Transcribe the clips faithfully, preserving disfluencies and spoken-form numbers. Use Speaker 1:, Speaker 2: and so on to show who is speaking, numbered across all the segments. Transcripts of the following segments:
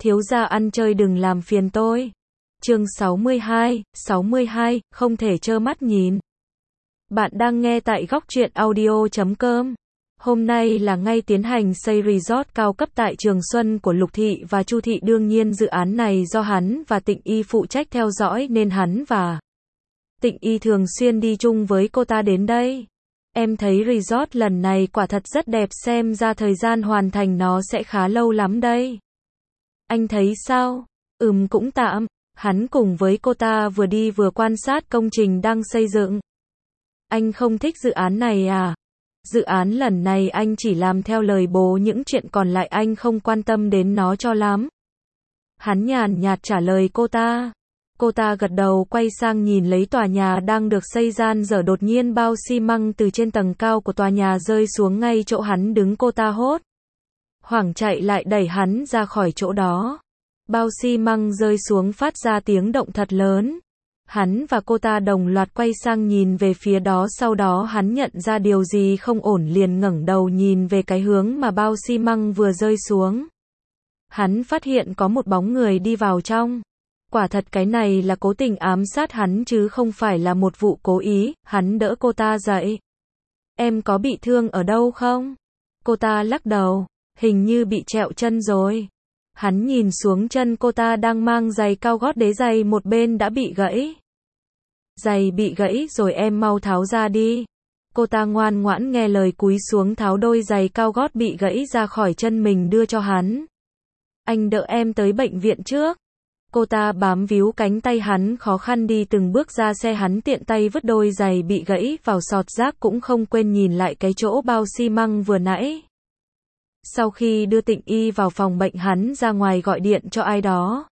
Speaker 1: Thiếu gia ăn chơi đừng làm phiền tôi. Chương sáu mươi hai, sáu mươi hai, không thể trơ mắt nhìn. Bạn đang nghe tại góc truyện audio chấm com. Hôm nay là ngày tiến hành xây resort cao cấp tại Trường Xuân của Lục Thị và Chu Thị, đương nhiên dự án này do hắn và Tịnh Y phụ trách theo dõi nên hắn và Tịnh Y thường xuyên đi chung với cô ta đến đây. Em thấy resort lần này quả thật rất đẹp, xem ra thời gian hoàn thành nó sẽ khá lâu lắm đây. Anh thấy sao? Ừm, cũng tạm. Hắn cùng với cô ta vừa đi vừa quan sát công trình đang xây dựng. Anh không thích dự án này à? Dự án lần này anh chỉ làm theo lời bố, những chuyện còn lại anh không quan tâm đến nó cho lắm. Hắn nhàn nhạt trả lời cô ta. Cô ta gật đầu, quay sang nhìn lấy tòa nhà đang được xây gian dở, đột nhiên bao xi măng từ trên tầng cao của tòa nhà rơi xuống ngay chỗ hắn đứng. Cô ta hốt hoảng chạy lại đẩy hắn ra khỏi chỗ đó. Bao xi măng rơi xuống phát ra tiếng động thật lớn. Hắn và cô ta đồng loạt quay sang nhìn về phía đó, sau đó hắn nhận ra điều gì không ổn liền ngẩng đầu nhìn về cái hướng mà bao xi măng vừa rơi xuống. Hắn phát hiện có một bóng người đi vào trong. Quả thật cái này là cố tình ám sát hắn chứ không phải là một vụ cố ý. Hắn đỡ cô ta dậy. Em có bị thương ở đâu không? Cô ta lắc đầu. Hình như bị trẹo chân rồi. Hắn nhìn xuống chân cô ta đang mang giày cao gót, đế giày một bên đã bị gãy. Giày bị gãy rồi, em mau tháo ra đi. Cô ta ngoan ngoãn nghe lời cúi xuống tháo đôi giày cao gót bị gãy ra khỏi chân mình đưa cho hắn. Anh đỡ em tới bệnh viện trước. Cô ta bám víu cánh tay hắn, khó khăn đi từng bước ra xe. Hắn tiện tay vứt đôi giày bị gãy vào sọt rác, cũng không quên nhìn lại cái chỗ bao xi măng vừa nãy. Sau khi đưa Tịnh Y vào phòng bệnh, hắn ra ngoài gọi điện cho ai đó.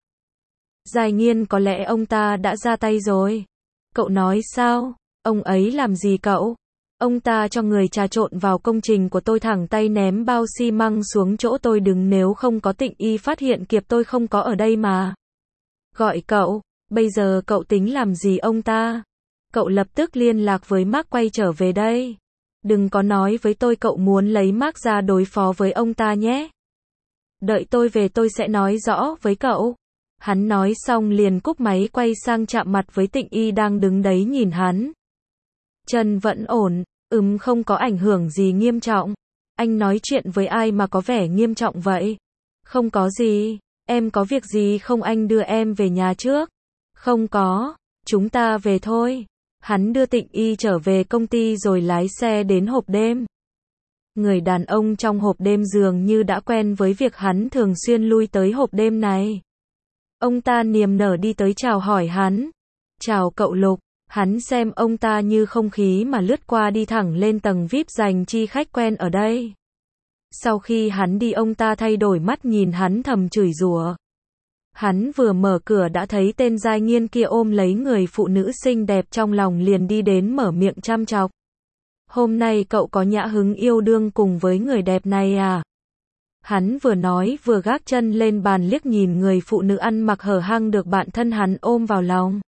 Speaker 1: Giai Nghiên, có lẽ ông ta đã ra tay rồi. Cậu nói sao? Ông ấy làm gì cậu? Ông ta cho người trà trộn vào công trình của tôi, thẳng tay ném bao xi măng xuống chỗ tôi đứng, nếu không có Tịnh Y phát hiện kịp tôi không có ở đây mà. Gọi cậu, bây giờ cậu tính làm gì ông ta? Cậu lập tức liên lạc với Mark quay trở về đây. Đừng có nói với tôi cậu muốn lấy Mark ra đối phó với ông ta nhé. Đợi tôi về tôi sẽ nói rõ với cậu. Hắn nói xong liền cúp máy, quay sang chạm mặt với Tịnh Y đang đứng đấy nhìn hắn. Chân vẫn ổn, ừm, không có ảnh hưởng gì nghiêm trọng. Anh nói chuyện với ai mà có vẻ nghiêm trọng vậy? Không có gì. Em có việc gì không, anh đưa em về nhà trước? Không có, chúng ta về thôi. Hắn đưa Tịnh Y trở về công ty rồi lái xe đến hộp đêm. Người đàn ông trong hộp đêm dường như đã quen với việc hắn thường xuyên lui tới hộp đêm này. Ông ta niềm nở đi tới chào hỏi hắn. Chào cậu Lục. Hắn xem ông ta như không khí mà lướt qua, đi thẳng lên tầng vi ai pi dành chi khách quen ở đây. Sau khi hắn đi, ông ta thay đổi mắt nhìn hắn thầm chửi rủa. Hắn vừa mở cửa đã thấy tên Giai Nghiên kia ôm lấy người phụ nữ xinh đẹp trong lòng, liền đi đến mở miệng chăm chọc. Hôm nay cậu có nhã hứng yêu đương cùng với người đẹp này à? Hắn vừa nói vừa gác chân lên bàn liếc nhìn người phụ nữ ăn mặc hở hang được bạn thân hắn ôm vào lòng.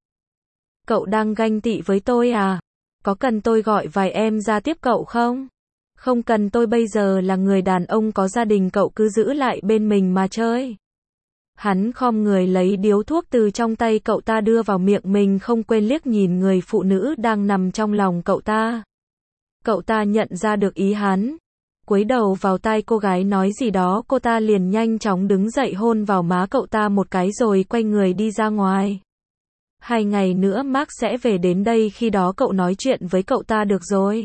Speaker 1: Cậu đang ganh tị với tôi à? Có cần tôi gọi vài em ra tiếp cậu không? Không cần, tôi bây giờ là người đàn ông có gia đình, cậu cứ giữ lại bên mình mà chơi. Hắn khom người lấy điếu thuốc từ trong tay cậu ta đưa vào miệng mình, không quên liếc nhìn người phụ nữ đang nằm trong lòng cậu ta. Cậu ta nhận ra được ý hắn. Cúi đầu vào tai cô gái nói gì đó, cô ta liền nhanh chóng đứng dậy hôn vào má cậu ta một cái rồi quay người đi ra ngoài. Hai ngày nữa Mark sẽ về đến đây, khi đó cậu nói chuyện với cậu ta được rồi.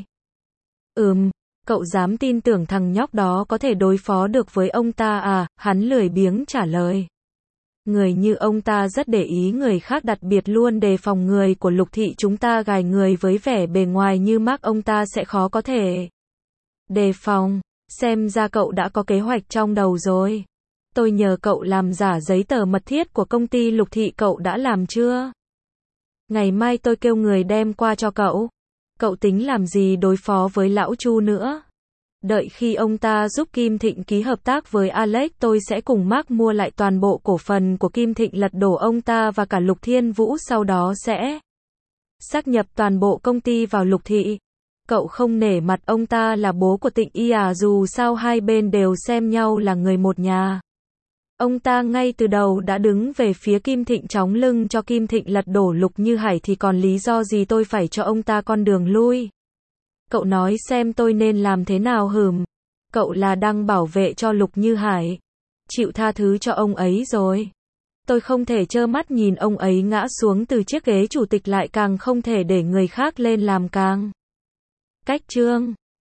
Speaker 1: Ừm, cậu dám tin tưởng thằng nhóc đó có thể đối phó được với ông ta à? Hắn lười biếng trả lời. Người như ông ta rất để ý người khác, đặc biệt luôn đề phòng người của Lục Thị chúng ta. Gài người với vẻ bề ngoài như Mark ông ta sẽ khó có thể đề phòng. Xem ra cậu đã có kế hoạch trong đầu rồi. Tôi nhờ cậu làm giả giấy tờ mật thiết của công ty Lục Thị, cậu đã làm chưa? Ngày mai tôi kêu người đem qua cho cậu. Cậu tính làm gì đối phó với lão Chu nữa? Đợi khi ông ta giúp Kim Thịnh ký hợp tác với Alex, tôi sẽ cùng Mark mua lại toàn bộ cổ phần của Kim Thịnh, lật đổ ông ta và cả Lục Thiên Vũ, sau đó sẽ sáp nhập toàn bộ công ty vào Lục Thị. Cậu không nể mặt ông ta là bố của Tịnh Y à? Dù sao hai bên đều xem nhau là người một nhà. Ông ta ngay từ đầu đã đứng về phía Kim Thịnh chống lưng cho Kim Thịnh lật đổ Lục Như Hải thì còn lý do gì tôi phải cho ông ta con đường lui? Cậu nói xem tôi nên làm thế nào hừm? Cậu là đang bảo vệ cho Lục Như Hải. Chịu tha thứ cho ông ấy rồi. Tôi không thể trơ mắt nhìn ông ấy ngã xuống từ chiếc ghế chủ tịch lại càng không thể để người khác lên làm càng. Cách chương